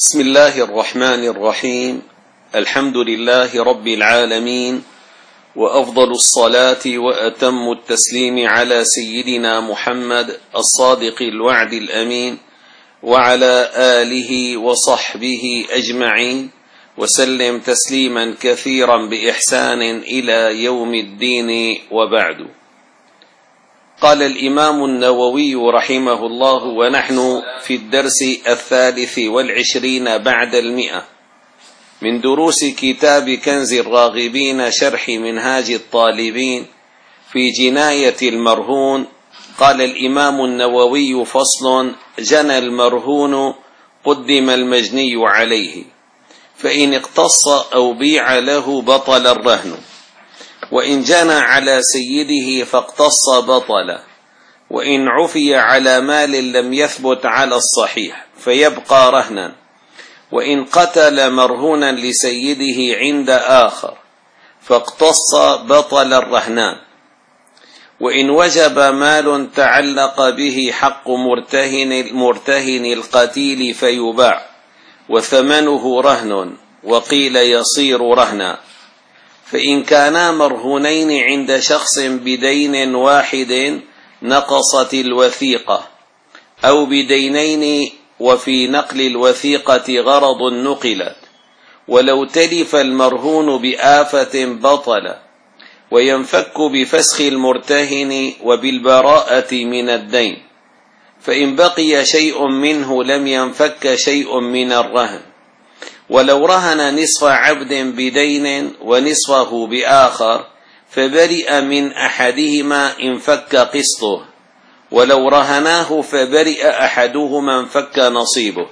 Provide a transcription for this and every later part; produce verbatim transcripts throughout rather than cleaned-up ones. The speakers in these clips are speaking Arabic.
بسم الله الرحمن الرحيم. الحمد لله رب العالمين، وأفضل الصلاة وأتم التسليم على سيدنا محمد الصادق الوعد الأمين، وعلى آله وصحبه أجمعين، وسلم تسليما كثيرا بإحسان إلى يوم الدين، وبعد. قال الإمام النووي رحمه الله، ونحن في الدرس الثالث والعشرين بعد المئة من دروس كتاب كنز الراغبين شرح منهاج الطالبين في جناية المرهون. قال الإمام النووي: فصل: جنى المرهون قدم المجني عليه، فإن اقتص أو بيع له بطل الرهن، وإن جنى على سيده فاقتص بطل، وإن عفي على مال لم يثبت على الصحيح فيبقى رهنا، وإن قتل مرهونا لسيده عند آخر فاقتص بطل الرهنان، وإن وجب مال تعلق به حق مرتهن مرتهن القتيل فيباع وثمنه رهن، وقيل يصير رهنا. فإن كانا مرهونين عند شخص بدين واحد نقصت الوثيقة، أو بدينين وفي نقل الوثيقة غرض نقلت، ولو تلف المرهون بآفة بطل، وينفك بفسخ المرتهن وبالبراءة من الدين. فإن بقي شيء منه لم ينفك شيء من الرهن. ولو رهن نصف عبد بدين ونصفه بآخر فبرئ من أحدهما انفك قسطه، ولو رهناه فبرئ أحدهما انفك نصيبه.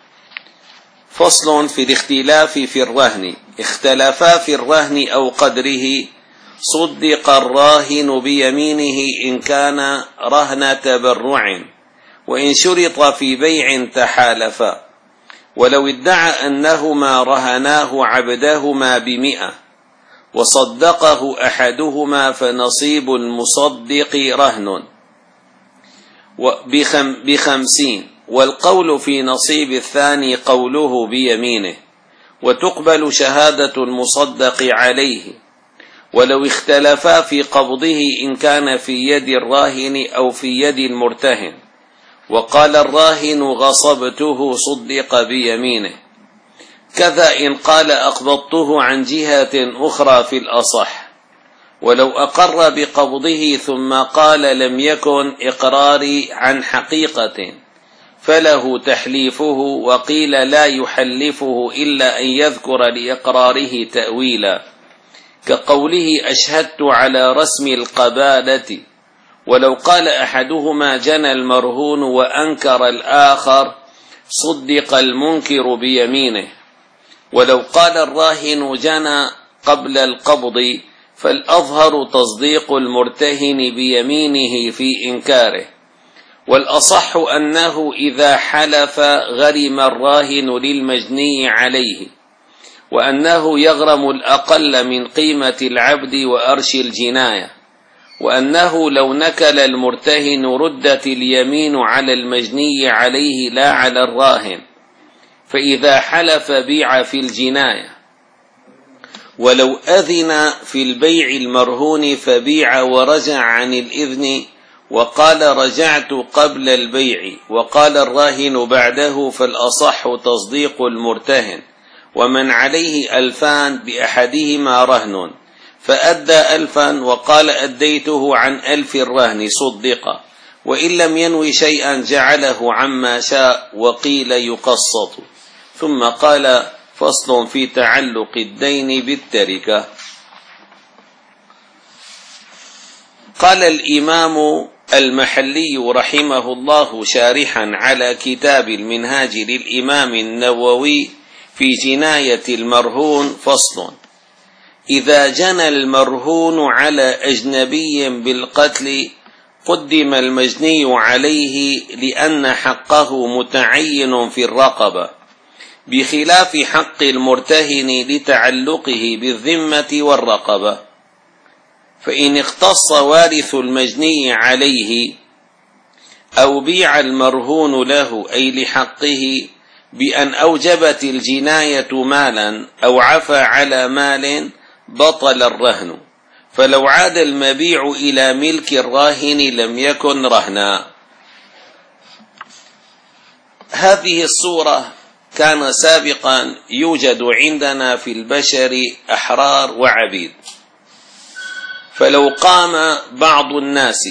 فصل في الاختلاف في الرهن: اختلفا في الرهن أو قدره، صدق الراهن بيمينه إن كان رهن تبرع، وإن شرط في بيع تحالفا. ولو ادعى أنهما رهناه عبدهما بمئة وصدقه أحدهما فنصيب المصدق رهن بخمسين، والقول في نصيب الثاني قوله بيمينه، وتقبل شهادة المصدق عليه. ولو اختلفا في قبضه إن كان في يد الراهن أو في يد المرتهن، وقال الراهن غصبته صدق بيمينه. كذا إن قال أقبضته عن جهة أخرى في الأصح. ولو أقر بقبضه ثم قال لم يكن إقراري عن حقيقة فله تحليفه، وقيل لا يحلفه إلا أن يذكر لإقراره تأويلا، كقوله أشهدت على رسم القبالة. ولو قال أحدهما جنى المرهون وأنكر الآخر صدق المنكر بيمينه. ولو قال الراهن جنى قبل القبض فالأظهر تصديق المرتهن بيمينه في إنكاره. والأصح أنه إذا حلف غرم الراهن للمجني عليه، وأنه يغرم الأقل من قيمة العبد وأرش الجناية، وأنه لو نكل المرتهن ردت اليمين على المجني عليه لا على الراهن، فإذا حلف بيع في الجناية. ولو أذن في البيع المرهون فبيع ورجع عن الإذن وقال رجعت قبل البيع وقال الراهن بعده، فالأصح تصديق المرتهن، ومن عليه ألفان بأحدهما رهن فأدى ألفا وقال أديته عن ألف الرهن صدق، وإن لم ينوي شيئا جعله عما شاء، وقيل يقسط. ثم قال: فصل في تعلق الدين بالتركة. قال الإمام المحلي رحمه الله شارحا على كتاب المنهاج للإمام النووي في جناية المرهون: فصل: إذا جنى المرهون على أجنبي بالقتل قدم المجني عليه لأن حقه متعين في الرقبة، بخلاف حق المرتهن لتعلقه بالذمة والرقبة. فإن اختص وارث المجني عليه أو بيع المرهون له أي لحقه بأن أوجبت الجناية مالا أو عفى على مال بطل الرهن، فلو عاد المبيع إلى ملك الراهن لم يكن رهنا. هذه الصورة كان سابقا يوجد عندنا في البشر أحرار وعبيد، فلو قام بعض الناس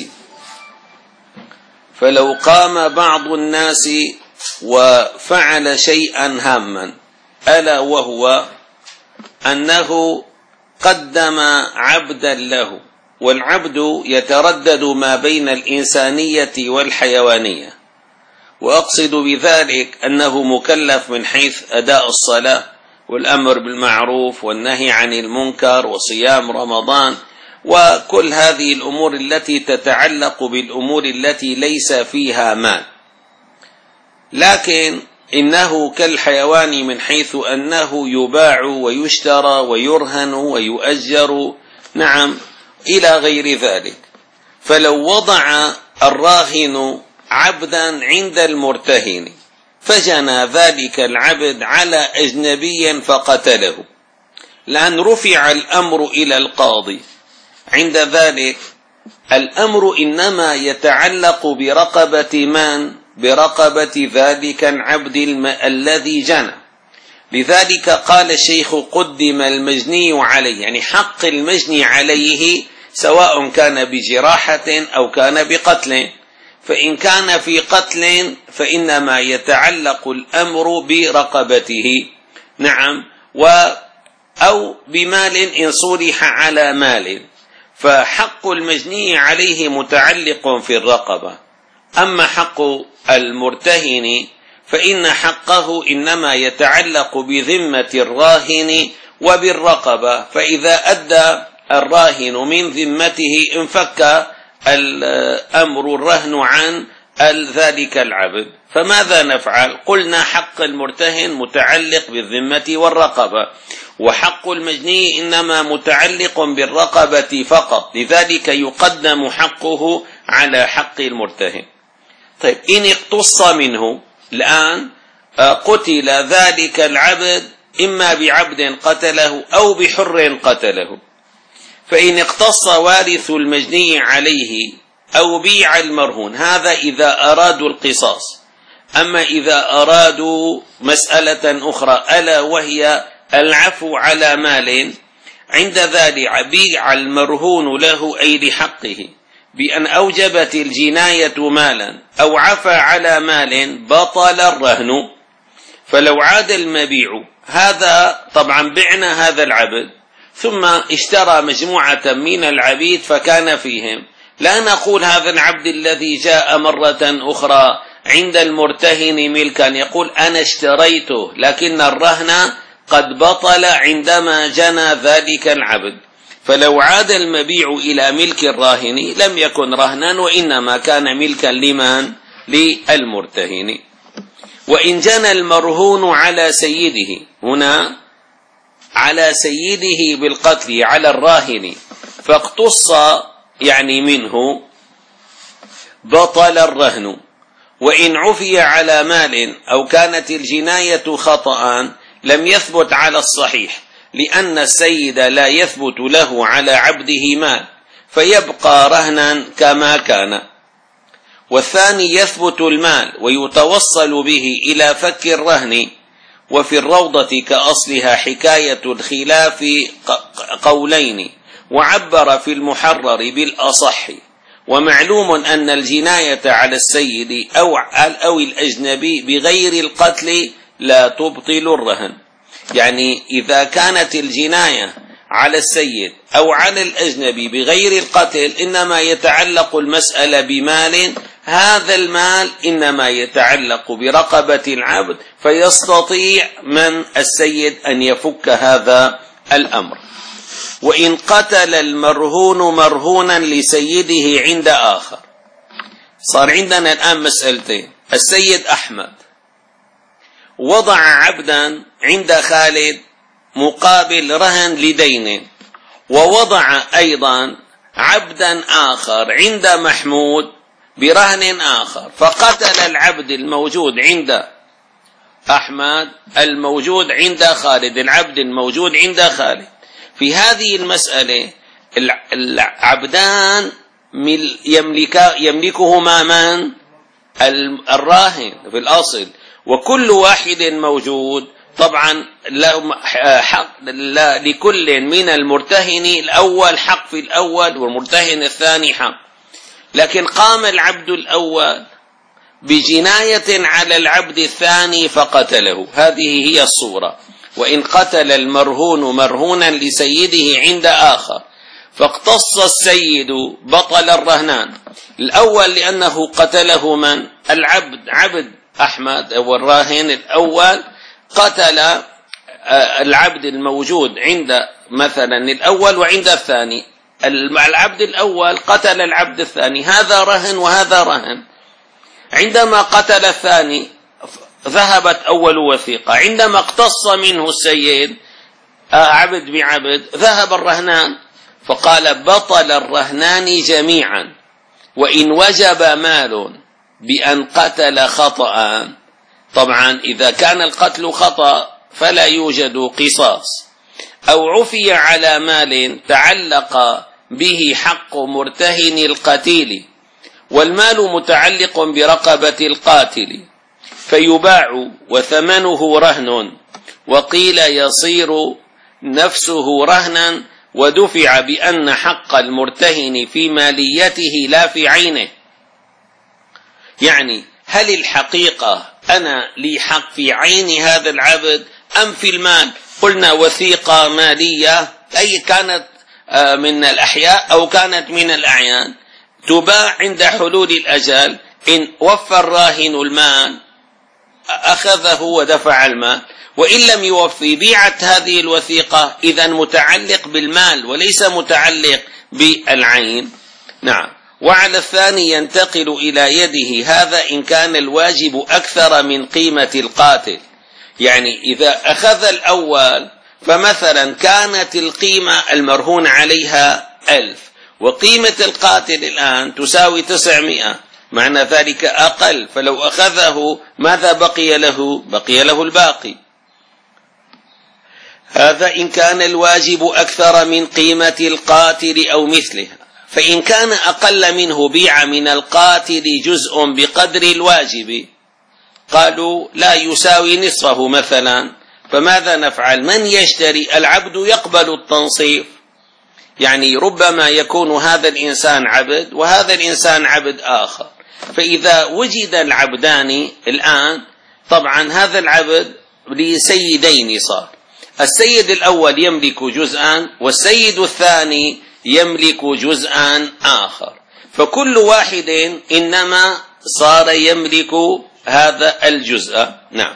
فلو قام بعض الناس وفعل شيئا هاما، ألا وهو أنه قدم عبدا له، والعبد يتردد ما بين الإنسانية والحيوانية، وأقصد بذلك أنه مكلف من حيث أداء الصلاة والأمر بالمعروف والنهي عن المنكر وصيام رمضان وكل هذه الأمور التي تتعلق بالأمور التي ليس فيها مال، لكن إنه كالحيوان من حيث أنه يباع ويشترى ويرهن ويؤجر، نعم، إلى غير ذلك. فلو وضع الراهن عبدا عند المرتهن فجنى ذلك العبد على أجنبي فقتله، لأن رفع الأمر إلى القاضي، عند ذلك الأمر إنما يتعلق برقبة من؟ برقبة ذلك العبد الذي جنى. لذلك قال الشيخ قدم المجني عليه، يعني حق المجني عليه سواء كان بجراحة أو كان بقتل، فإن كان في قتل فإنما يتعلق الأمر برقبته، نعم، و أو بمال إن صلح على مال، فحق المجني عليه متعلق في الرقبة. أما حق المرتهن فإن حقه إنما يتعلق بذمة الراهن وبالرقبة، فإذا أدى الراهن من ذمته انفك الأمر الرهن عن ذلك العبد. فماذا نفعل؟ قلنا حق المرتهن متعلق بالذمة والرقبة، وحق المجني إنما متعلق بالرقبة فقط، لذلك يقدم حقه على حق المرتهن. طيب، إن اقتص منه الآن قتل ذلك العبد إما بعبد قتله أو بحر قتله، فإن اقتص وارث المجني عليه أو بيع المرهون، هذا إذا أرادوا القصاص. أما إذا أرادوا مسألة أخرى ألا وهي العفو على مال، عند ذلك بيع المرهون له أي لحقه بأن أوجبت الجناية مالا أو عفى على مال بطل الرهن. فلو عاد المبيع، هذا طبعا بعنا هذا العبد ثم اشترى مجموعة من العبيد فكان فيهم، لا نقول هذا العبد الذي جاء مرة أخرى عند المرتهن ملكا يقول أنا اشتريته، لكن الرهن قد بطل عندما جنى ذلك العبد. فلو عاد المبيع إلى ملك الراهن لم يكن رهنا، وإنما كان ملكا لمن؟ للمرتهن. وإن جنى المرهون على سيده، هنا على سيده بالقتل على الراهن فاقتص يعني منه، بطل الرهن. وإن عفي على مال أو كانت الجناية خطأ لم يثبت على الصحيح، لأن السيد لا يثبت له على عبده مال فيبقى رهنا كما كان. والثاني يثبت المال ويتوصل به إلى فك الرهن. وفي الروضة كأصلها حكاية الخلاف قولين، وعبر في المحرر بالأصح. ومعلوم أن الجناية على السيد أو أو الأجنبي بغير القتل لا تبطل الرهن، يعني إذا كانت الجناية على السيد أو على الأجنبي بغير القتل إنما يتعلق المسألة بمال، هذا المال إنما يتعلق برقبة العبد، فيستطيع من السيد أن يفك هذا الأمر. وإن قتل المرهون مرهونا لسيده عند آخر، صار عندنا الآن مسألتين. السيد أحمد وضع عبدا عند خالد مقابل رهن لدين، ووضع أيضا عبدا آخر عند محمود برهن آخر، فقتل العبد الموجود عند أحمد الموجود عند خالد، العبد الموجود عند خالد. في هذه المسألة العبدان يملك يملكهما من؟ الراهن في الأصل، وكل واحد موجود طبعا له حق، لكل من المرتهن الأول حق في الأول والمرتهن الثاني حق. لكن قام العبد الأول بجناية على العبد الثاني فقتله، هذه هي الصورة. وإن قتل المرهون مرهونا لسيده عند آخر فاقتص السيد بطل الرهنان. الأول لأنه قتله من؟ العبد، عبد أحمد أو الراهن الأول قتل العبد الموجود عند مثلا الأول وعند الثاني، العبد الأول قتل العبد الثاني، هذا رهن وهذا رهن. عندما قتل الثاني ذهبت أول وثيقة، عندما اقتص منه السيد عبد بعبد ذهب الرهنان، فقال بطل الرهنان جميعا وإن وجب مال بأن قتل خطأ. طبعا إذا كان القتل خطأ فلا يوجد قصاص، أو عفي على مال تعلق به حق مرتهن القتيل والمال متعلق برقبة القاتل فيباع وثمنه رهن، وقيل يصير نفسه رهنا ودفع بأن حق المرتهن في ماليته لا في عينه. يعني هل الحقيقة أنا لي حق في عين هذا العبد أم في المال؟ قلنا وثيقة مالية أي كانت من الأحياء أو كانت من الأعيان تباع عند حلول الأجل، إن وفى الراهن المال أخذه ودفع المال، وإن لم يوفي بيعت هذه الوثيقة، إذن متعلق بالمال وليس متعلق بالعين. نعم. وعلى الثاني ينتقل إلى يده، هذا إن كان الواجب أكثر من قيمة القاتل. يعني إذا أخذ الأول فمثلا كانت القيمة المرهون عليها ألف وقيمة القاتل الآن تساوي تسعمائة، معنى ذلك أقل، فلو أخذه ماذا بقي له؟ بقي له الباقي. هذا إن كان الواجب أكثر من قيمة القاتل أو مثلها. فإن كان أقل منه بيع من القاتل جزء بقدر الواجب، قالوا لا يساوي نصفه مثلا، فماذا نفعل؟ من يشتري؟ العبد يقبل التنصيف، يعني ربما يكون هذا الإنسان عبد وهذا الإنسان عبد آخر، فإذا وجد العبدان الآن طبعا هذا العبد لسيدين صار، السيد الأول يملك جزءا والسيد الثاني يملك جزءا آخر، فكل واحد إنما صار يملك هذا الجزء. نعم.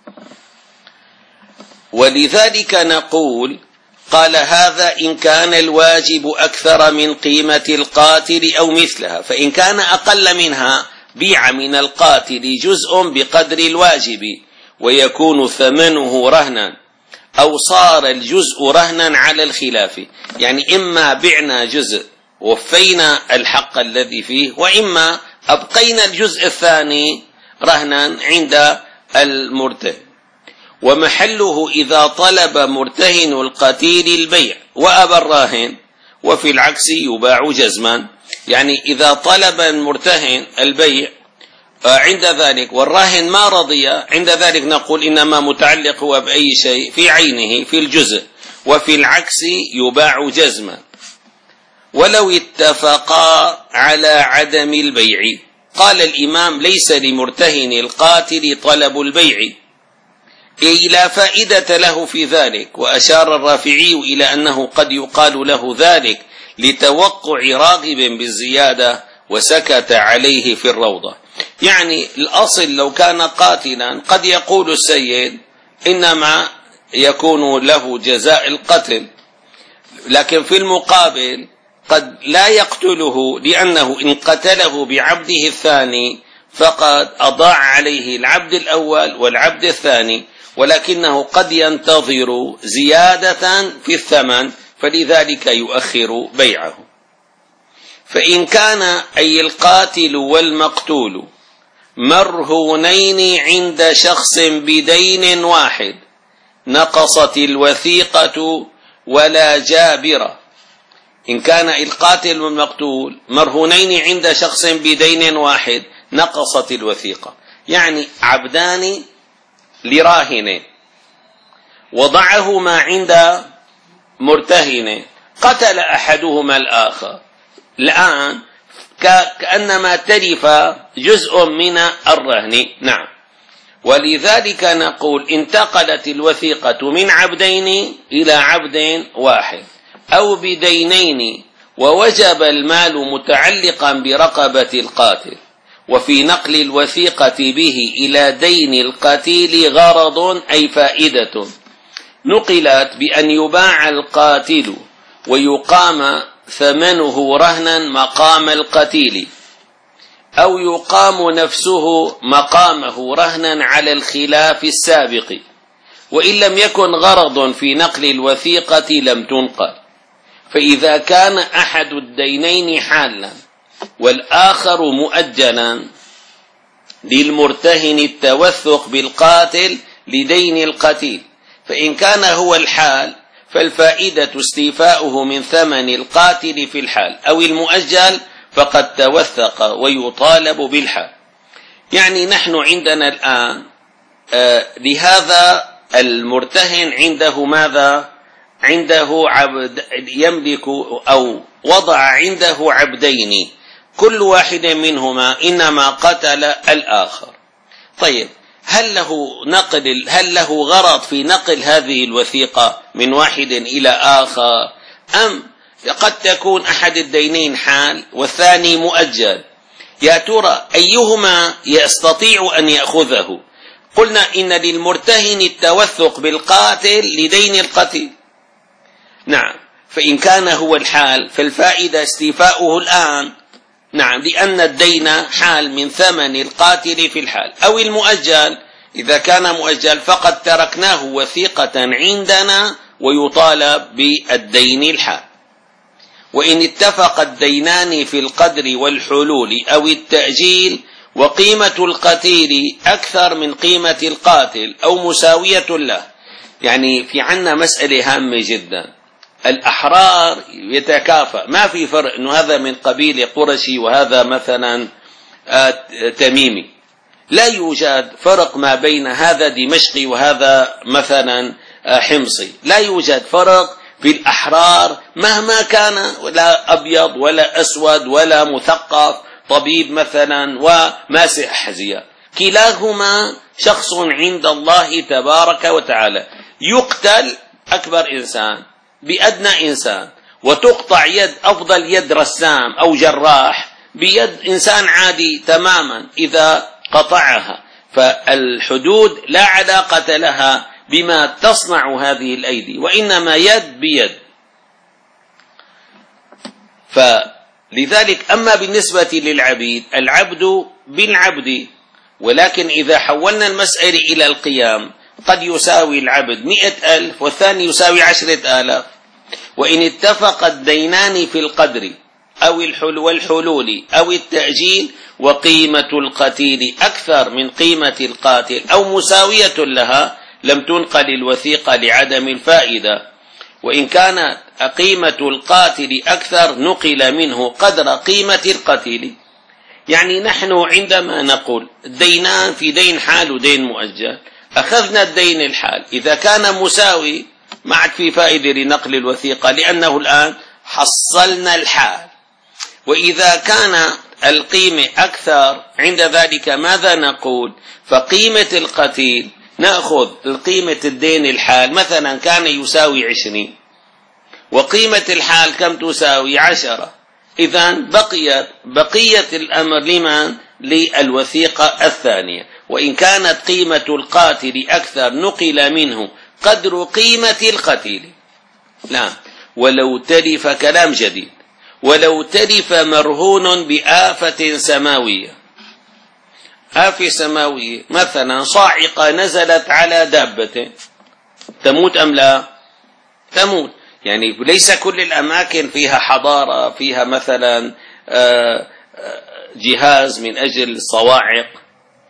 ولذلك نقول قال هذا إن كان الواجب أكثر من قيمة القاتل أو مثلها، فإن كان أقل منها بيع من القاتل جزء بقدر الواجب ويكون ثمنه رهنا، أو صار الجزء رهنا على الخلاف، يعني إما بعنا جزء وفينا الحق الذي فيه، وإما أبقينا الجزء الثاني رهنا عند المرتهن. ومحله إذا طلب مرتهن القتيل البيع وأبى الراهن، وفي العكس يباع جزما، يعني إذا طلب المرتهن البيع عند ذلك والراهن ما رضي، عند ذلك نقول إنما متعلق هو بأي شيء في عينه في الجزء، وفي العكس يباع جزما. ولو اتفقا على عدم البيع، قال الإمام ليس لمرتهن القاتل طلب البيع، أي لا فائدة له في ذلك. وأشار الرافعي إلى أنه قد يقال له ذلك لتوقع راغب بالزيادة وسكت عليه في الروضة. يعني الأصل لو كان قاتلا قد يقول السيد إنما يكون له جزاء القتل، لكن في المقابل قد لا يقتله، لأنه إن قتله بعبده الثاني فقد أضاع عليه العبد الأول والعبد الثاني، ولكنه قد ينتظر زيادة في الثمن فلذلك يؤخر بيعه. فإن كان أي القاتل والمقتول مرهونين عند شخص بدين واحد نقصت الوثيقة ولا جابرة. إن كان القاتل والمقتول مرهونين عند شخص بدين واحد نقصت الوثيقة، يعني عبدان لراهن وضعهما عند مرتهن، قتل أحدهما الآخر، الآن كأنما تلف جزء من الرهن. نعم، ولذلك نقول انتقلت الوثيقة من عبدين إلى عبد واحد أو بدينين ووجب المال متعلقا برقبة القاتل، وفي نقل الوثيقة به إلى دين القتيل غرض أي فائدة، نقلت بأن يباع القاتل ويقام ثمنه رهنا مقام القتيل، أو يقام نفسه مقامه رهنا على الخلاف السابق، وإن لم يكن غرض في نقل الوثيقة لم تنقل. فإذا كان أحد الدينين حالا والآخر مؤجلا للمرتهن التوثق بالقاتل لدين القتيل، فإن كان هو الحال فالفائدة استيفاؤه من ثمن القاتل في الحال، أو المؤجل فقد توثق ويطالب بالحال. يعني نحن عندنا الآن آه لهذا المرتهن عنده ماذا؟ عنده عبد يملك أو وضع عنده عبدين، كل واحد منهما إنما قتل الآخر. طيب، هل له نقل هل له غرض في نقل هذه الوثيقة من واحد إلى آخر، أم قد تكون أحد الدينين حال والثاني مؤجل؟ يا ترى أيهما يستطيع أن يأخذه؟ قلنا إن للمرتهن التوثق بالقاتل لدين القتيل. نعم، فإن كان هو الحال فالفائدة استيفاؤه الآن، نعم، لأن الدين حال من ثمن القاتل في الحال، أو المؤجل إذا كان مؤجل فقد تركناه وثيقة عندنا ويطالب بالدين الحال. وإن اتفق الدينان في القدر والحلول أو التأجيل وقيمة القتيل أكثر من قيمة القاتل أو مساوية له، يعني في عنا مسألة هامة جدا، الأحرار يتكافأ، ما في فرق أنه هذا من قبيل قرشي وهذا مثلا تميمي، لا يوجد فرق ما بين هذا دمشقي وهذا مثلا حمصي، لا يوجد فرق في الأحرار مهما كان، ولا أبيض ولا أسود ولا مثقف، طبيب مثلا وماسح حزية، كلاهما شخص عند الله تبارك وتعالى. يقتل أكبر إنسان بأدنى إنسان، وتقطع يد أفضل يد رسام أو جراح بيد إنسان عادي تماما إذا قطعها. فالحدود لا علاقة لها بما تصنع هذه الأيدي، وإنما يد بيد. فلذلك أما بالنسبة للعبيد، العبد بالعبد، ولكن إذا حولنا المسألة إلى القيام قد يساوي العبد مئة ألف والثاني يساوي عشرة آلاف. وإن اتفق الدينان في القدر أو الحل والحلول أو التأجيل وقيمة القتيل أكثر من قيمة القاتل أو مساوية لها لم تنقل الوثيقة لعدم الفائدة. وإن كانت قيمة القاتل أكثر نقل منه قدر قيمة القتيل. يعني نحن عندما نقول الدينان في دين حال ودين مؤجل، أخذنا الدين الحال إذا كان مساوي ما عاد في فائدة لنقل الوثيقة، لأنه الآن حصلنا الحال. وإذا كان القيمة أكثر عند ذلك ماذا نقول؟ فقيمة القتيل نأخذ القيمة الدين الحال، مثلا كان يساوي عشرين وقيمة الحال كم تساوي؟ عشرة. إذن بقيت بقية الأمر لمن؟ للوثيقة الثانية. وإن كانت قيمة القاتل أكثر نقل منه قدر قيمة القتيل. لا، ولو تلف، كلام جديد، ولو تلف مرهون بآفة سماوية، آفة سماوية مثلا صاعقة نزلت على دابة، تموت أم لا؟ تموت. يعني ليس كل الأماكن فيها حضارة، فيها مثلا جهاز من أجل الصواعق،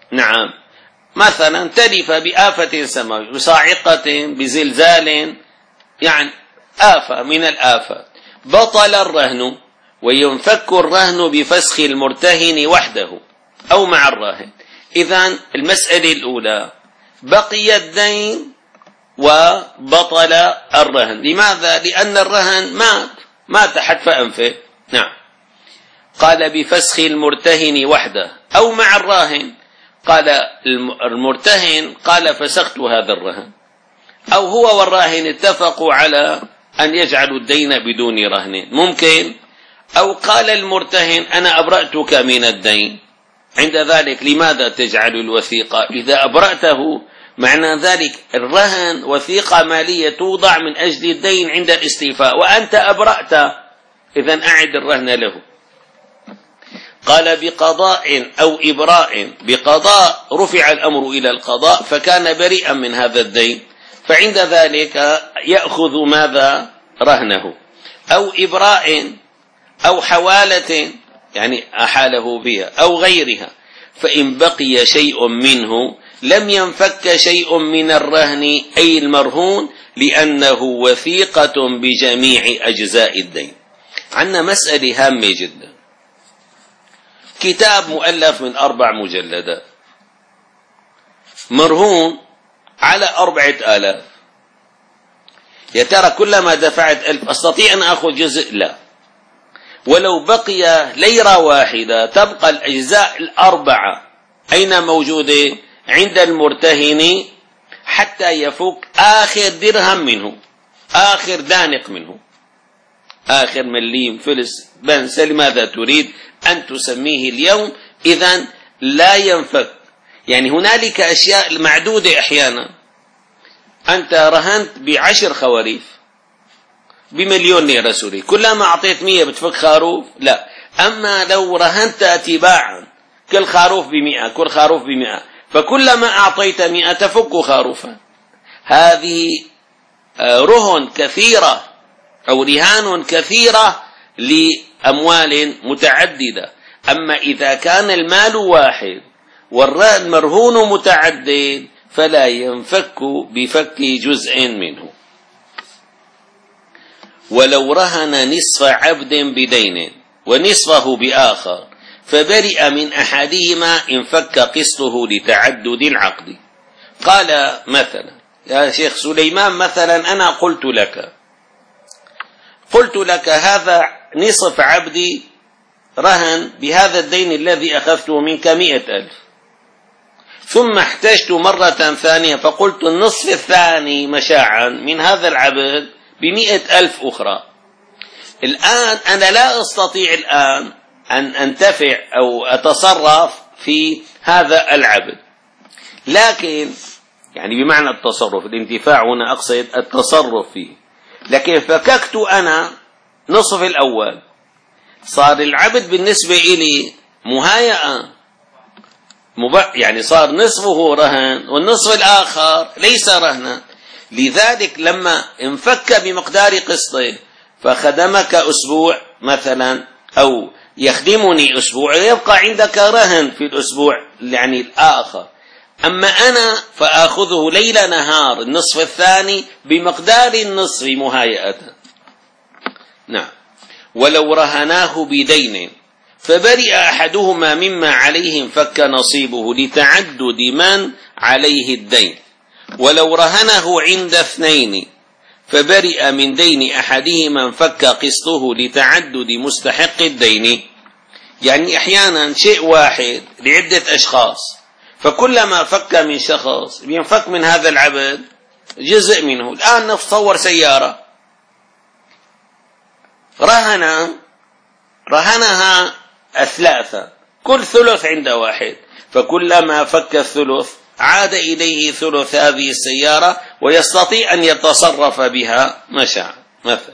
نعم، مثلا تلف بآفة سماوية، بصاعقة، بزلزال، يعني آفة من الآفات، بطل الرهن، وينفك الرهن بفسخ المرتهن وحده أو مع الراهن. إذن المسألة الأولى بقي الدين وبطل الرهن. لماذا؟ لأن الرهن مات مات حتف أنفه. نعم. قال بفسخ المرتهن وحده أو مع الراهن. قال المرتهن قال فسخت هذا الرهن، أو هو والراهن اتفقوا على أن يجعلوا الدين بدون رهن، ممكن. أو قال المرتهن أنا أبرأتك من الدين، عند ذلك لماذا تجعل الوثيقة؟ إذا أبرأته معنى ذلك الرهن وثيقة مالية توضع من أجل الدين عند الاستيفاء، وأنت أبرأت، إذن أعد الرهن له. قال بقضاء أو إبراء. بقضاء رفع الأمر إلى القضاء فكان بريئا من هذا الدين، فعند ذلك يأخذ ماذا؟ رهنه. أو إبراء أو حوالة، يعني أحاله بها أو غيرها، فإن بقي شيء منه لم ينفك شيء من الرهن أي المرهون، لأنه وثيقة بجميع أجزاء الدين. عندنا مسألة هامة جدا. كتاب مؤلف من أربع مجلدات مرهون على أربعة آلاف، يا ترى كلما دفعت ألف أستطيع أن أخذ جزء؟ لا. ولو بقي ليرة واحدة تبقى الأجزاء الأربعة أين موجودة؟ عند المرتهن حتى يفك آخر درهم منه، آخر دانق منه، آخر مليم، فلس، بنس، لماذا تريد أن تسميه اليوم؟ إذن لا ينفك. يعني هنالك أشياء معدودة. أحيانا أنت رهنت بعشر خواريف بمليون ليرة سوري، كلما أعطيت مية بتفك خروف؟ لا. أما لو رهنت تباعا كل خروف بمئة، كل خروف بمئة، فكلما أعطيت مئة تفك خروفا. هذه رهن كثيرة أو رهان كثيرة لأموال متعددة. أما إذا كان المال واحد والرهن مرهون متعدد فلا ينفك بفك جزء منه. ولو رهن نصف عبد بدين ونصفه بآخر فبرئ من أحدهما انفك قسطه لتعدد العقد. قال مثلا يا شيخ سليمان، مثلا أنا قلت لك قلت لك هذا نصف عبدي رهن بهذا الدين الذي أخذته منك مئة ألف، ثم احتجت مرة ثانية فقلت النصف الثاني مشاعا من هذا العبد بمئة ألف أخرى. الآن أنا لا أستطيع الآن أن أنتفع أو أتصرف في هذا العبد، لكن يعني بمعنى التصرف، الانتفاع هنا أقصد التصرف فيه، لكن فككت أنا نصف الأول، صار العبد بالنسبة إلي مهيئة، يعني صار نصفه رهن والنصف الآخر ليس رهنا. لذلك لما انفك بمقدار قسطه فخدمك أسبوع مثلا أو يخدمني أسبوع، يبقى عندك رهن في الأسبوع يعني الآخر. أما أنا فآخذه ليل نهار النصف الثاني بمقدار النصف مهيئة. نعم. ولو رهناه بدين فبرئ أحدهما مما عليه انفك نصيبه لتعدد من عليه الدين. ولو رهنه عند اثنين فبرئ من دين أحدهما انفك قسطه لتعدد مستحق الدين. يعني أحيانا شيء واحد لعدة أشخاص، فكلما فك من شخص ينفك من هذا العبد جزء منه. الآن نتصور سيارة رهن رهنها الثلاثة، كل ثلث عند واحد، فكلما فك الثلث عاد إليه ثلث هذه السيارة ويستطيع أن يتصرف بها ما شاء مثلا.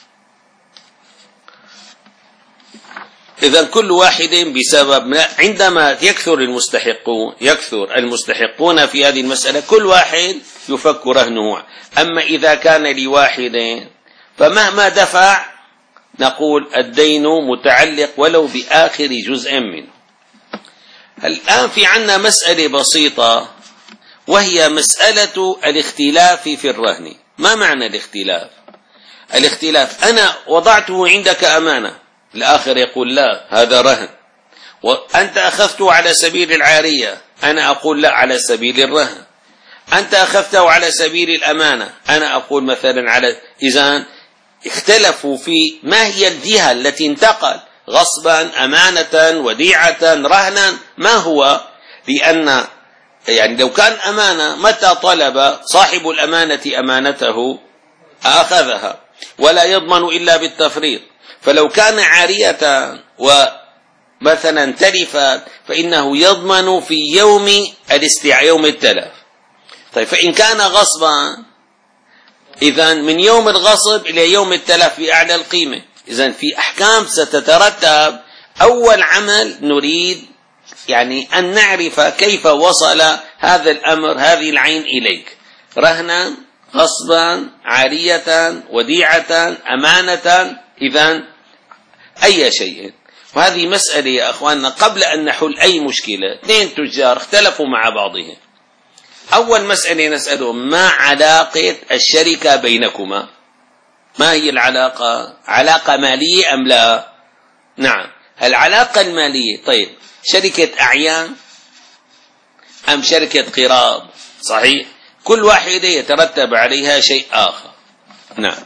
إذن كل واحد بسبب عندما يكثر المستحقون يكثر المستحقون في هذه المسألة كل واحد يفك رهنه. أما إذا كان لواحد فمهما دفع نقول الدين متعلق ولو بآخر جزء منه. الآن في عنا مسألة بسيطة، وهي مسألة الاختلاف في الرهن. ما معنى الاختلاف؟ الاختلاف أنا وضعته عندك أمانة، الآخر يقول لا هذا رهن، وأنت أخذته على سبيل العارية، أنا أقول لا على سبيل الرهن. أنت أخذته على سبيل الأمانة، أنا أقول مثلا على. إذن اختلفوا في ما هي الجهة التي انتقل، غصبا، أمانة، وديعة، رهنا، ما هو؟ لأن يعني لو كان أمانة متى طلب صاحب الأمانة أمانته أخذها، ولا يضمن إلا بالتفريط. فلو كان عارية ومثلا تلفت فإنه يضمن في يوم الاستع يوم التلف. طيب فإن كان غصبا، إذن من يوم الغصب إلى يوم التلف بأعلى القيمة. إذن في أحكام ستترتب. أول عمل نريد يعني أن نعرف كيف وصل هذا الأمر، هذه العين إليك، رهنا، غصبا، عارية، وديعة، أمانة، إذن أي شيء. وهذه مسألة يا أخواننا قبل أن نحل أي مشكلة. اثنين تجار اختلفوا مع بعضهم، أول مسألة نسألهم ما علاقة الشركة بينكما؟ ما هي العلاقة؟ علاقة مالية أم لا؟ نعم، العلاقة المالية. طيب شركة أعيان أم شركة قراض؟ صحيح، كل واحدة يترتب عليها شيء آخر. نعم.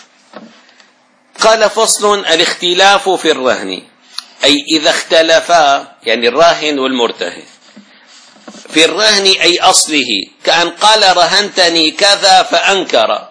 قال فصل الاختلاف في الرهن، أي إذا اختلفا، يعني الراهن والمرتهن في الرهن أي أصله، كأن قال رهنتني كذا فأنكر،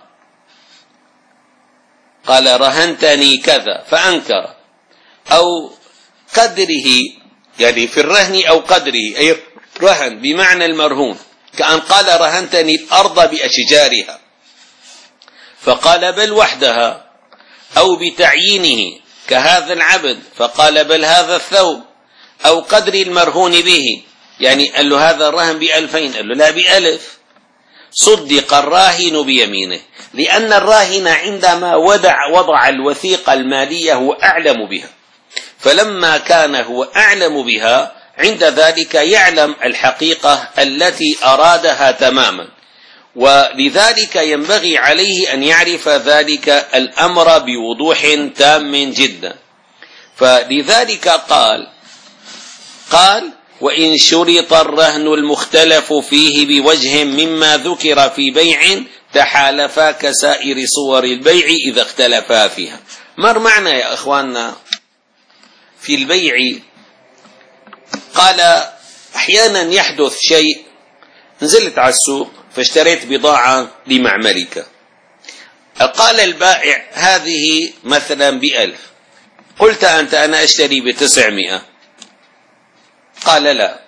قال رهنتني كذا فأنكر، أو قدره، يعني في الرهن أو قدره، أي رهن بمعنى المرهون، كأن قال رهنتني الأرض بأشجارها فقال بل وحدها، أو بتعيينه كهذا العبد فقال بل هذا الثوب، أو قدر المرهون به، يعني قال له هذا الرهن بألفين، قال له لا بألف، صدق الراهن بيمينه، لأن الراهن عندما وضع وضع الوثيقة المالية هو أعلم بها، فلما كان هو أعلم بها عند ذلك يعلم الحقيقة التي أرادها تماما، ولذلك ينبغي عليه أن يعرف ذلك الأمر بوضوح تام جدا. فلذلك قال قال وإن شرط الرهن المختلف فيه بوجه مما ذكر في بيع تحالفا كسائر صور البيع إذا اختلفا فيها. مر معنا يا أخواننا في البيع، قال أحيانا يحدث شيء، نزلت على السوق فاشتريت بضاعة لمعملك، قال البائع هذه مثلا بألف، قلت أنت أنا أشتري بتسعمائة، قال لا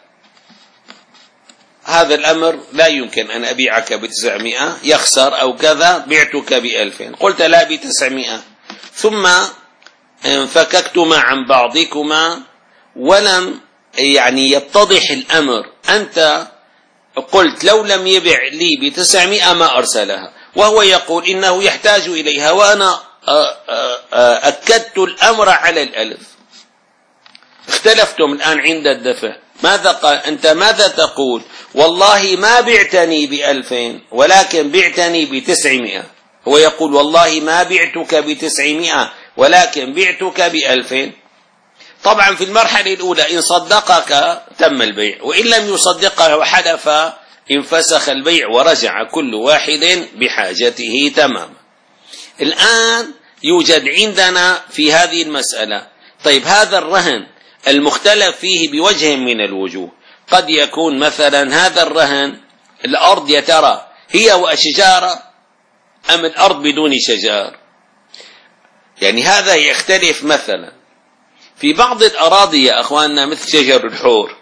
هذا الأمر لا يمكن أن أبيعك بتسعمائة، يخسر أو كذا، بعتك بألفين، قلت لا بتسعمائة، ثم انفككتما عن بعضكما ولم يعني يتضح الأمر، أنت قلت لو لم يبع لي بتسعمائة ما أرسلها، وهو يقول إنه يحتاج إليها، وأنا أكدت الأمر على الألف، اختلفتم الآن عند الدفع، ماذا قال أنت؟ ماذا تقول؟ والله ما بعتني بألفين ولكن بعتني بتسعمائة، هو يقول والله ما بعتك بتسعمائة ولكن بعتك بألفين. طبعا في المرحلة الأولى إن صدقك تم البيع، وإن لم يصدقه وحلف انفسخ البيع ورجع كل واحد بحاجته تماما. الآن يوجد عندنا في هذه المسألة، طيب هذا الرهن المختلف فيه بوجه من الوجوه، قد يكون مثلا هذا الرهن الأرض يا ترى هي وأشجار أم الأرض بدون شجار، يعني هذا يختلف. مثلا في بعض الأراضي يا أخواننا مثل شجر الحور،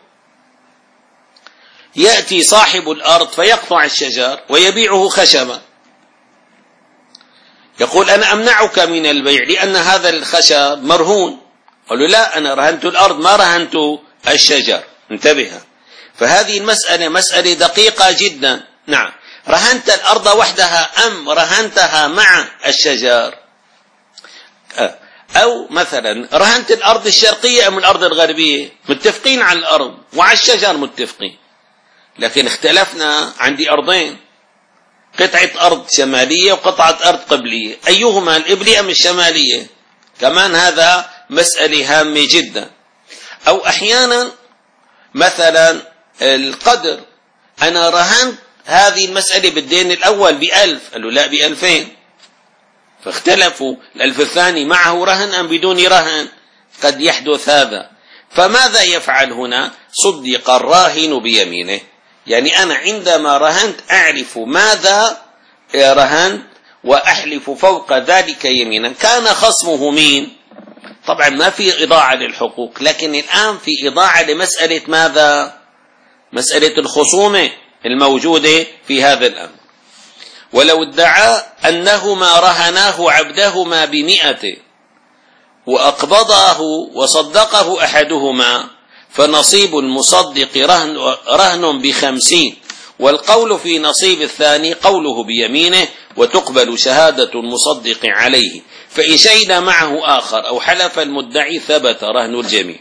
يأتي صاحب الأرض فيقطع الشجر ويبيعه خشبا، يقول أنا أمنعك من البيع لأن هذا الخشب مرهون، قالوا لا أنا رهنت الأرض ما رهنت الشجر، انتبه. فهذه المسألة مسألة دقيقة جدا. نعم، رهنت الأرض وحدها أم رهنتها مع الشجر؟ أو مثلا رهنت الأرض الشرقية أم الأرض الغربية، متفقين على الأرض وعلى الشجر متفقين، لكن اختلفنا، عندي أرضين، قطعة أرض شمالية وقطعة أرض قبلية، أيهما القبلية أم الشمالية؟ كمان هذا مسألة هامة جدا. أو أحيانا مثلا القدر، أنا رهنت هذه المسألة بالدين الأول بألف، قالوا لا بألفين، فاختلفوا، الألف الثاني معه رهن أم بدون رهن؟ قد يحدث هذا. فماذا يفعل هنا؟ صدق الراهن بيمينه، يعني أنا عندما رهنت أعرف ماذا رهنت وأحلف فوق ذلك يمينا. كان خصمه مين؟ طبعا ما في إضاعة للحقوق، لكن الآن في إضاعة لمسألة ماذا؟ مسألة الخصومة الموجودة في هذا الأمر. ولو ادعى أنهما رهناه عبدهما بمئة وأقبضه وصدقه أحدهما، فنصيب المصدق رهن, رهن بخمسين، والقول في نصيب الثاني قوله بيمينه، وتقبل شهادة المصدق عليه، فإن شهد معه آخر أو حلف المدعي ثبت رهن الجميع.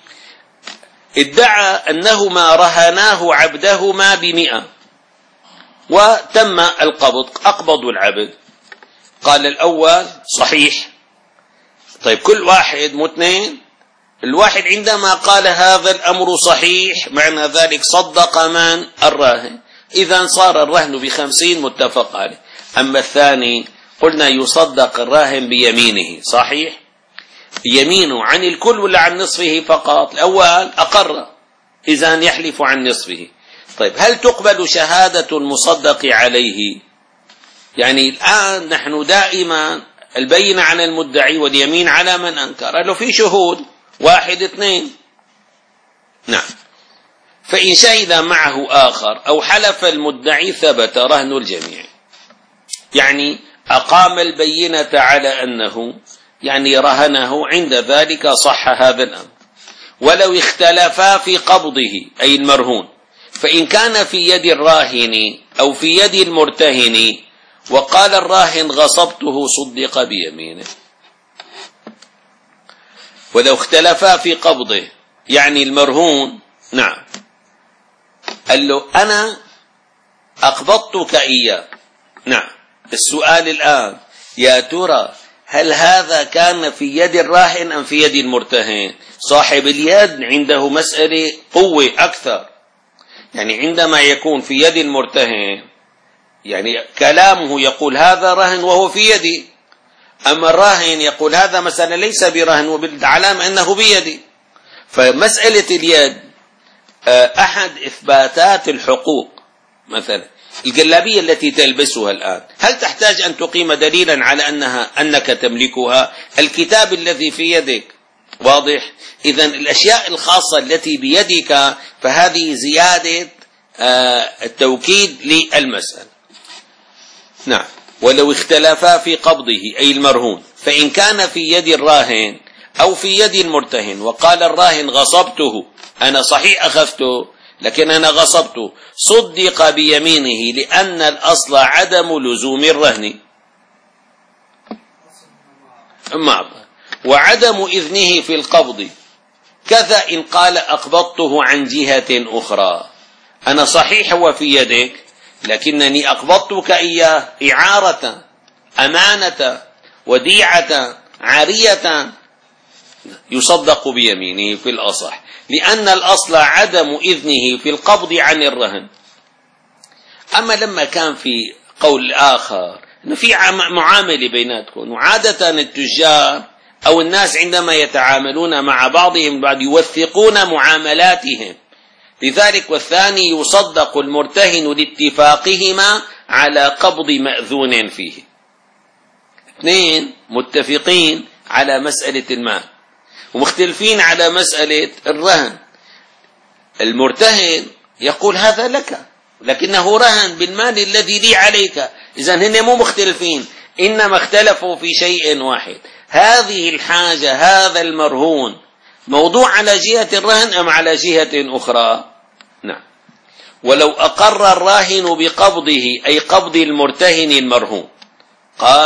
ادعى أنهما رهناه عبدهما بمئة وتم القبض، أقبضوا العبد. قال الأول صحيح، طيب كل واحد مو اثنين، الواحد عندما قال هذا الأمر صحيح معنى ذلك صدق من؟ الراهن، إذا صار الرهن بخمسين متفق عليه. أما الثاني قلنا يصدق الراهن بيمينه، صحيح، يمينه عن الكل ولا عن نصفه فقط؟ الأول أقر، إذا يحلف عن نصفه. طيب هل تقبل شهادة المصدق عليه؟ يعني الآن نحن دائما البينة على المدعي واليمين على من أنكر، له في شهود واحد اثنين، نعم. فإن شهد معه آخر أو حلف المدعي ثبت رهن الجميع، يعني أقام البينة على أنه يعني رهنه، عند ذلك صح هذا الأمر. ولو اختلفا في قبضه أي المرهون، فإن كان في يد الراهن أو في يد المرتهن وقال الراهن غصبته صدق بيمينه. ولو اختلفا في قبضه، يعني المرهون نعم قال له أنا أقبضتك إياه، نعم. السؤال الآن يا ترى هل هذا كان في يد الراهن أم في يد المرتهن؟ صاحب اليد عنده مسألة قوة أكثر، يعني عندما يكون في يد المرتهن يعني كلامه يقول هذا رهن وهو في يدي، أما الراهن يقول هذا مثلا ليس برهن وبالعلامة أنه بيدي. فمسألة اليد أحد إثباتات الحقوق، مثلا الجلابية التي تلبسها الآن هل تحتاج أن تقيم دليلا على أنها أنك تملكها؟ الكتاب الذي في يدك واضح. إذن الأشياء الخاصة التي بيدك فهذه زيادة التوكيد للمسألة، نعم. ولو اختلفا في قبضه أي المرهون، فإن كان في يد الراهن أو في يد المرتهن وقال الراهن غصبته، أنا صحيح أخذته لكن أنا غصبته، صدق بيمينه، لأن الأصل عدم لزوم الرهن وعدم إذنه في القبض. كذا إن قال أقبضته عن جهة أخرى، أنا صحيح هو في يدك لكنني أقبضتك إياه إعارة، أمانة، وديعة، عارية، يصدق بيمينه في الأصح، لأن الأصل عدم إذنه في القبض عن الرهن. أما لما كان في قول آخر إنه في معاملة بيناتكم، وعادة التجار أو الناس عندما يتعاملون مع بعضهم بعد يوثقون معاملاتهم، لذلك والثاني يصدق المرتهن لاتفاقهما على قبض مأذون فيه. اثنين متفقين على مسألة المال ومختلفين على مسألة الرهن. المرتهن يقول هذا لك لكنه رهن بالمال الذي لي عليك، إذن هن مو مختلفين، إنما اختلفوا في شيء واحد، هذه الحاجة هذا المرهون موضوع على جهة الرهن أم على جهة أخرى، نعم. ولو أقر الراهن بقبضه أي قبض المرتهن المرهون، قال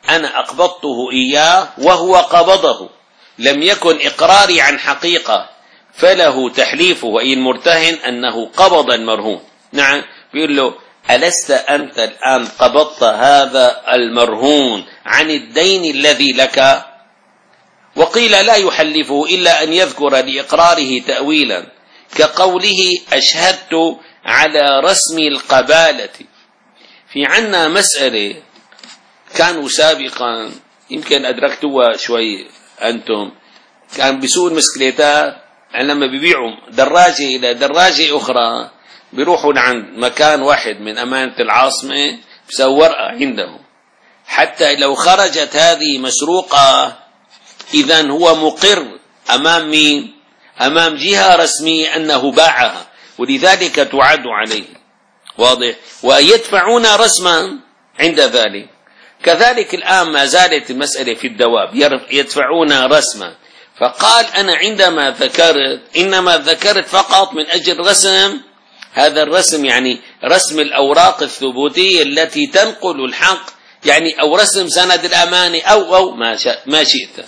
أنا أقبضته إياه وهو قبضه، لم يكن إقراري عن حقيقة، فله تحليفه وإن مرتهن أنه قبض المرهون. نعم، بيقول له ألست أنت الآن قبضت هذا المرهون عن الدين الذي لك؟ وقيل لا يحلفه إلا أن يذكر لإقراره تأويلا، كقوله أشهدت على رسم القبالة. في عنا مسألة كانوا سابقا يمكن أدركتوها شوي أنتم، كان بيسوق المسكليتات لما بيبيعوا دراجة إلى دراجة أخرى بيروحوا عند مكان واحد من أمانة العاصمة بيسووا ورقة عندهم، حتى لو خرجت هذه مسروقة إذن هو مقر أمام مين؟ أمام جهة رسمية أنه باعها، ولذلك تعد عليه. واضح؟ ويدفعون رسما عند ذلك. كذلك الآن ما زالت المسألة في الدواب، يدفعون رسما. فقال أنا عندما ذكرت إنما ذكرت فقط من أجل رسم، هذا الرسم يعني رسم الأوراق الثبوتية التي تنقل الحق، يعني أو رسم سند الأمانة أو أو ما ما شئت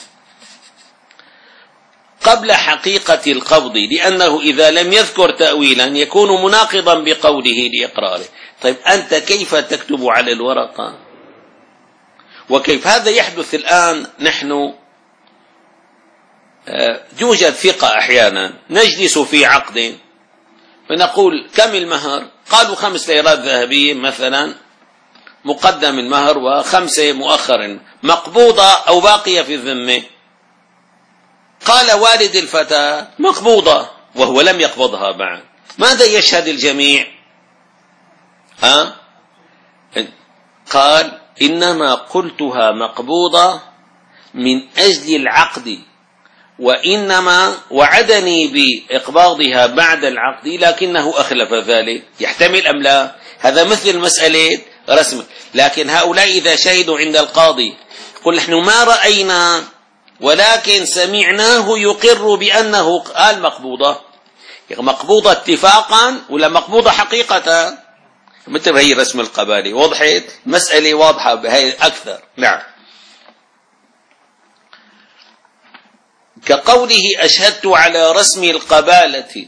قبل حقيقة القبض، لأنه إذا لم يذكر تأويلا يكون مناقضا بقوله لإقراره. طيب أنت كيف تكتب على الورقة؟ وكيف هذا يحدث الآن؟ نحن يوجد ثقة أحيانا نجلس في عقد فنقول كم المهر؟ قالوا خمس ليرات ذهبية مثلا مقدم المهر وخمسة مؤخر، مقبوضة أو باقية في الذمة؟ قال والد الفتاة مقبوضة وهو لم يقبضها بعد. ماذا يشهد الجميع؟ ها؟ قال إنما قلتها مقبوضة من أجل العقد، وإنما وعدني بإقباضها بعد العقد لكنه أخلف ذلك. يحتمل أم لا؟ هذا مثل مسألة رسم. لكن هؤلاء إذا شهدوا عند القاضي قل نحن ما رأينا ولكن سمعناه يقر بأنه قال مقبوضة، مقبوضة اتفاقا ولا مقبوضة حقيقة؟ مثل هي رسم القبالة. وضحت مسألة واضحة بهي أكثر. نعم، كقوله أشهدت على رسم القبالة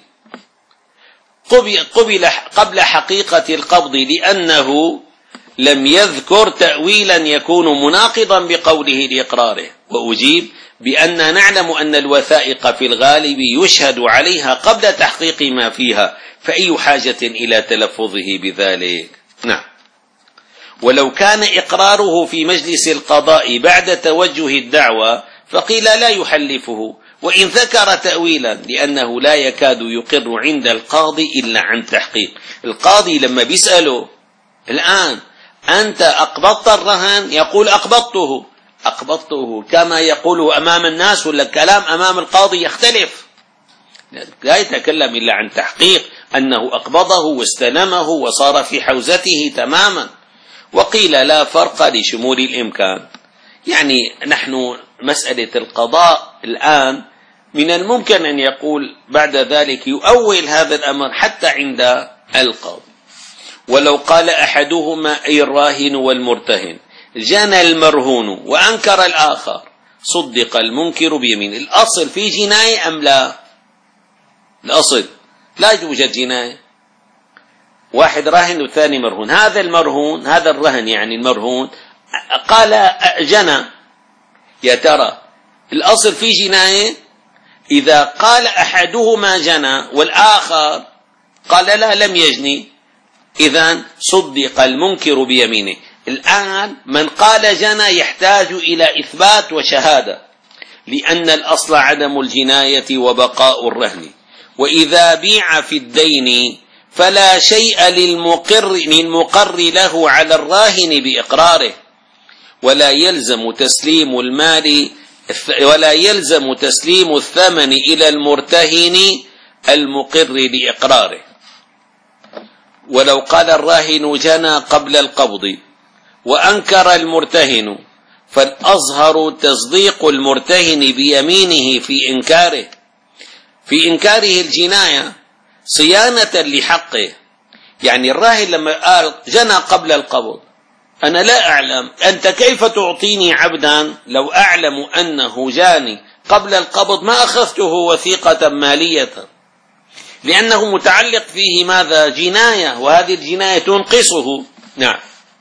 قبل قبل حقيقة القبض لأنه لم يذكر تأويلا يكون مناقضا بقوله لإقراره. وأجيب بأن نعلم أن الوثائق في الغالب يشهد عليها قبل تحقيق ما فيها، فأي حاجة إلى تلفظه بذلك؟ نعم. ولو كان إقراره في مجلس القضاء بعد توجه الدعوة فقيل لا يحلفه وإن ذكر تأويلا، لأنه لا يكاد يقر عند القاضي إلا عن تحقيق. القاضي لما بيسأله الآن أنت أقبضت الرهن؟ يقول أقبضته. أقبضته كما يقوله أمام الناس، ولا الكلام أمام القاضي يختلف، لا يتكلم إلا عن تحقيق أنه أقبضه واستلمه وصار في حوزته تماما. وقيل لا فرق لشمول الإمكان. يعني نحن مسألة القضاء الآن من الممكن أن يقول بعد ذلك يؤول هذا الأمر حتى عند القاضي. ولو قال أحدهما أي الراهن والمرتهن جنى المرهون وأنكر الآخر صدق المنكر بيمين. الأصل في جناية أم لا؟ الأصل لا يوجد جناية، واحد راهن والثاني مرهون. هذا المرهون هذا الرهن يعني المرهون قال جنى، يا ترى الأصل في جناية؟ إذا قال أحدهما جنى والآخر قال لا لم يجني إذن صدق المنكر بيمينه. الآن من قال جنى يحتاج إلى إثبات وشهادة، لأن الأصل عدم الجناية وبقاء الرهن. وإذا بيع في الدين فلا شيء للمقر, للمقر له على الراهن بإقراره، ولا يلزم تسليم المال ولا يلزم تسليم الثمن إلى المرتهن المقر لإقراره. ولو قال الراهن جنى قبل القبض وأنكر المرتهن فالأظهر تصديق المرتهن بيمينه في إنكاره في إنكاره الجناية صيانة لحقه. يعني الراهن لما قال جنى قبل القبض أنا لا أعلم، أنت كيف تعطيني عبدا لو أعلم أنه جاني قبل القبض ما أخذته وثيقة مالية، لأنه متعلق فيه ماذا؟ جناية، وهذه الجناية تنقصه. نعم.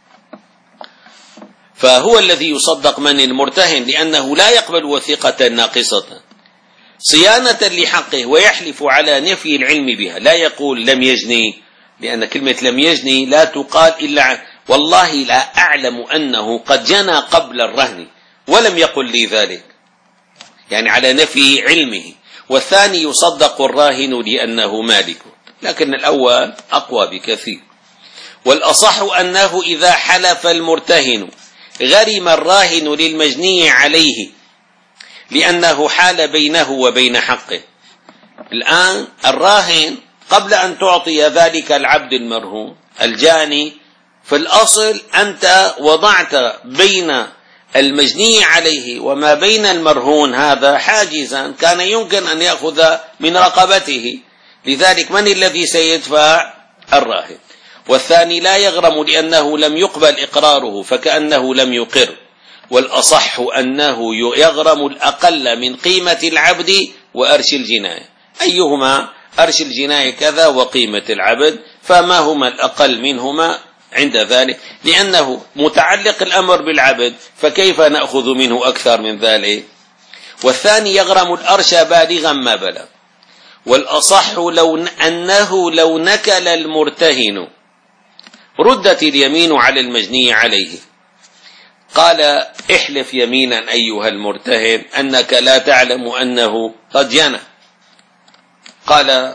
فهو الذي يصدق من؟ المرتهن، لأنه لا يقبل وثيقة ناقصة صيانة لحقه، ويحلف على نفي العلم بها، لا يقول لم يجني، لأن كلمة لم يجني لا تقال إلا عن والله لا أعلم أنه قد جنى قبل الرهن ولم يقل لي ذلك، يعني على نفي علمه. والثاني يصدق الراهن لأنه مالك، لكن الأول أقوى بكثير. والأصح أنه إذا حلف المرتهن غرم الراهن للمجني عليه لأنه حال بينه وبين حقه. الآن الراهن قبل أن تعطي ذلك العبد المرهون الجاني، في الأصل أنت وضعت بين المجني عليه وما بين المرهون هذا حاجزا كان يمكن أن يأخذ من رقبته، لذلك من الذي سيدفع؟ الراهن. والثاني لا يغرم لأنه لم يقبل إقراره فكأنه لم يقر. والأصح أنه يغرم الأقل من قيمة العبد وأرش الجناية. أيهما؟ أرش الجناية كذا وقيمة العبد، فما هما الأقل منهما عند ذلك؟ لأنه متعلق الأمر بالعبد، فكيف نأخذ منه أكثر من ذلك؟ والثاني يغرم الأرش بالغا ما بلغ. والأصح لو أنه لو نكل المرتهن ردت اليمين على المجني عليه. قال احلف يمينا أيها المرتهن أنك لا تعلم أنه قد جنى. قال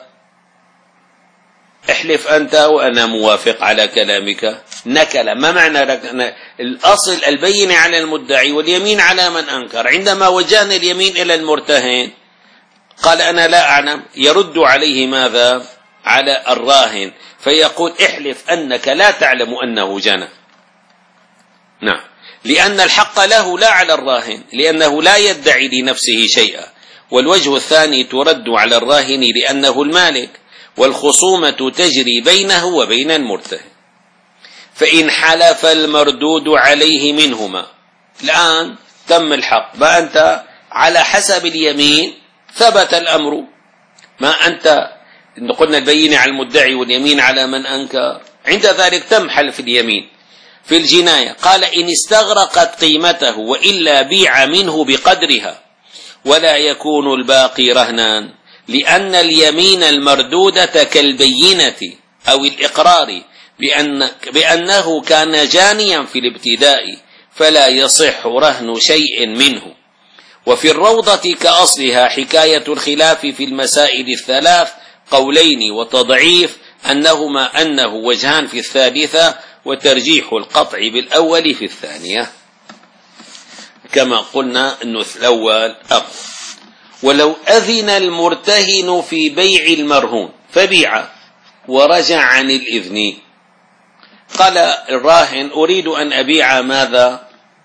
احلف أنت وأنا موافق على كلامك. نكل، ما معنى لك؟ الأصل البينة على المدعي واليمين على من أنكر. عندما وجهنا اليمين إلى المرتهن قال أنا لا أعلم، يرد عليه ماذا؟ على الراهن، فيقول احلف أنك لا تعلم أنه جنى. نعم، لأن الحق له لا على الراهن، لأنه لا يدعي لنفسه شيئا. والوجه الثاني ترد على الراهن لأنه المالك، والخصومة تجري بينه وبين المرتهن. فإن حلف المردود عليه منهما، الآن تم الحق، ما أنت على حسب اليمين ثبت الأمر، ما أنت قلنا البينة على المدعي واليمين على من أنكر، عند ذلك تم حلف اليمين. في الجناية قال إن استغرقت قيمته وإلا بيع منه بقدرها ولا يكون الباقي رهنا، لأن اليمين المردودة كالبينة أو الإقرار بأن بأنه كان جانيا في الابتداء، فلا يصح رهن شيء منه. وفي الروضة كأصلها حكاية الخلاف في المسائل الثلاث قولين وتضعيف أنهما أنه وجهان في الثالثة، وترجيح القطع بالأول في الثانية، كما قلنا أنه الأول أقوى. ولو أذن المرتهن في بيع المرهون فبيع ورجع عن الإذن، قال الراهن أريد أن أبيع ماذا؟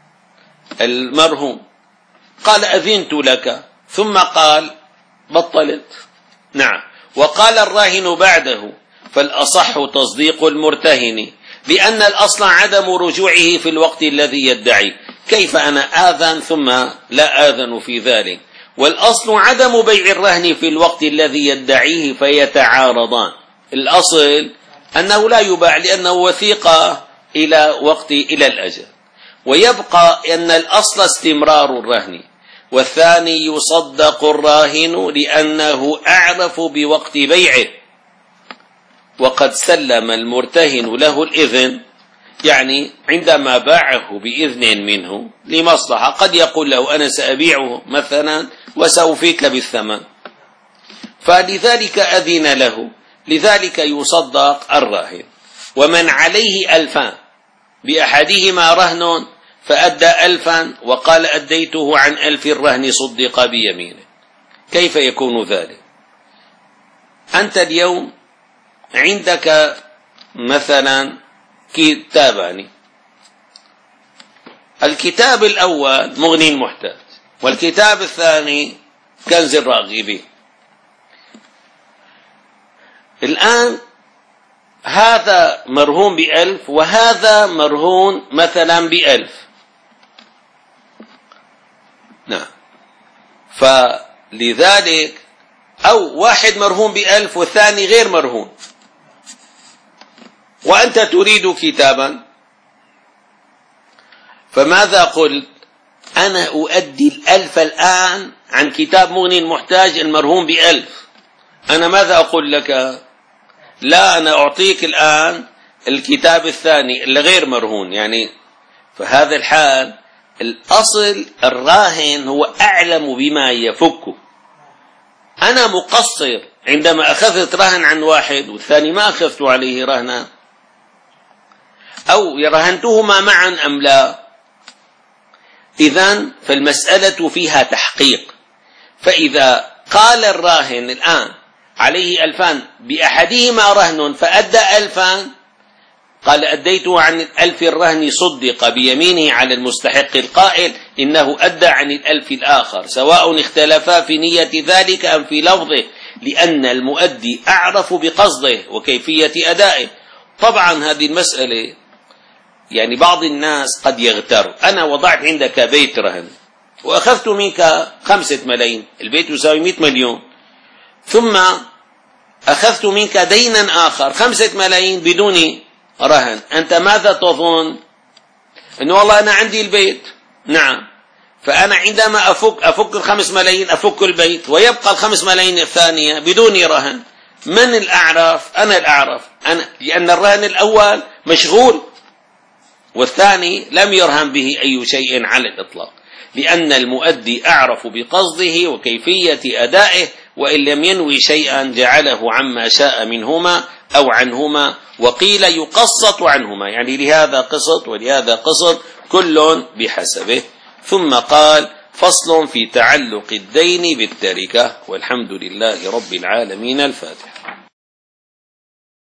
المرهون. قال أذنت لك، ثم قال بطلت. نعم. وقال الراهن بعده، فالأصح تصديق المرتهن، لأن الأصل عدم رجوعه في الوقت الذي يدعي. كيف أنا آذن ثم لا آذن في ذلك؟ والأصل عدم بيع الرهن في الوقت الذي يدعيه، فيتعارضان. الأصل أنه لا يباع لأنه وثيقة إلى وقت إلى الأجل، ويبقى أن الأصل استمرار الرهن. والثاني يصدق الراهن لأنه أعرف بوقت بيعه، وقد سلم المرتهن له الإذن، يعني عندما باعه بإذن منه لمصلحة، قد يقول له أنا سأبيعه مثلا وسأوفيك بالثمن، فلذلك أذن له، لذلك يصدق الراهن. ومن عليه ألفان بأحدهما رهن فأدى ألفا وقال أديته عن ألف الرهن صدق بيمينه، كيف يكون ذلك؟ أنت اليوم عندك مثلا كتابان، الكتاب الأول مغني المحتاج، والكتاب الثاني كنز الراغبين. الآن هذا مرهون بألف وهذا مرهون مثلا بألف. نعم. فلذلك أو واحد مرهون بألف والثاني غير مرهون، وأنت تريد كتابا، فماذا قلت؟ أنا أؤدي الألف الآن عن كتاب مغني المحتاج المرهون بألف. أنا ماذا أقول لك؟ لا، أنا أعطيك الآن الكتاب الثاني اللي غير مرهون. يعني فهذا الحال الأصل الراهن هو أعلم بما يفكه. أنا مقصر عندما أخذت رهن عن واحد والثاني ما أخذت عليه رهنا، أو رهنتهما معا أم لا. إذن فالمسألة فيها تحقيق. فإذا قال الراهن الآن عليه ألفان بأحدهما رهن فأدى ألفان، قال أديته عن الألف الرهن، صدق بيمينه على المستحق القائل إنه أدى عن الألف الآخر، سواء اختلفا في نية ذلك أم في لفظه، لأن المؤدي أعرف بقصده وكيفية أدائه. طبعا هذه المسألة يعني بعض الناس قد يغتر. أنا وضعت عندك بيت رهن وأخذت منك خمسة ملايين، البيت يساوي مئة مليون، ثم أخذت منك دينا آخر خمسة ملايين بدون رهن. أنت ماذا تظن؟ أنه والله أنا عندي البيت، نعم، فأنا عندما أفك أفك الخمس ملايين أفك البيت ويبقى الخمس ملايين الثانية بدون رهن. من الأعرف؟ أنا الأعرف، أنا، لأن الرهن الأول مشغول والثاني لم يرهن به أي شيء على الإطلاق، لأن المؤدي أعرف بقصده وكيفية أدائه، وإن لم ينوي شيئا جعله عما شاء منهما أو عنهما، وقيل يقسط عنهما، يعني لهذا قسط ولهذا قسط، كل بحسبه. ثم قال: فصل في تعلق الدين بالتركة. والحمد لله رب العالمين. الفاتحة.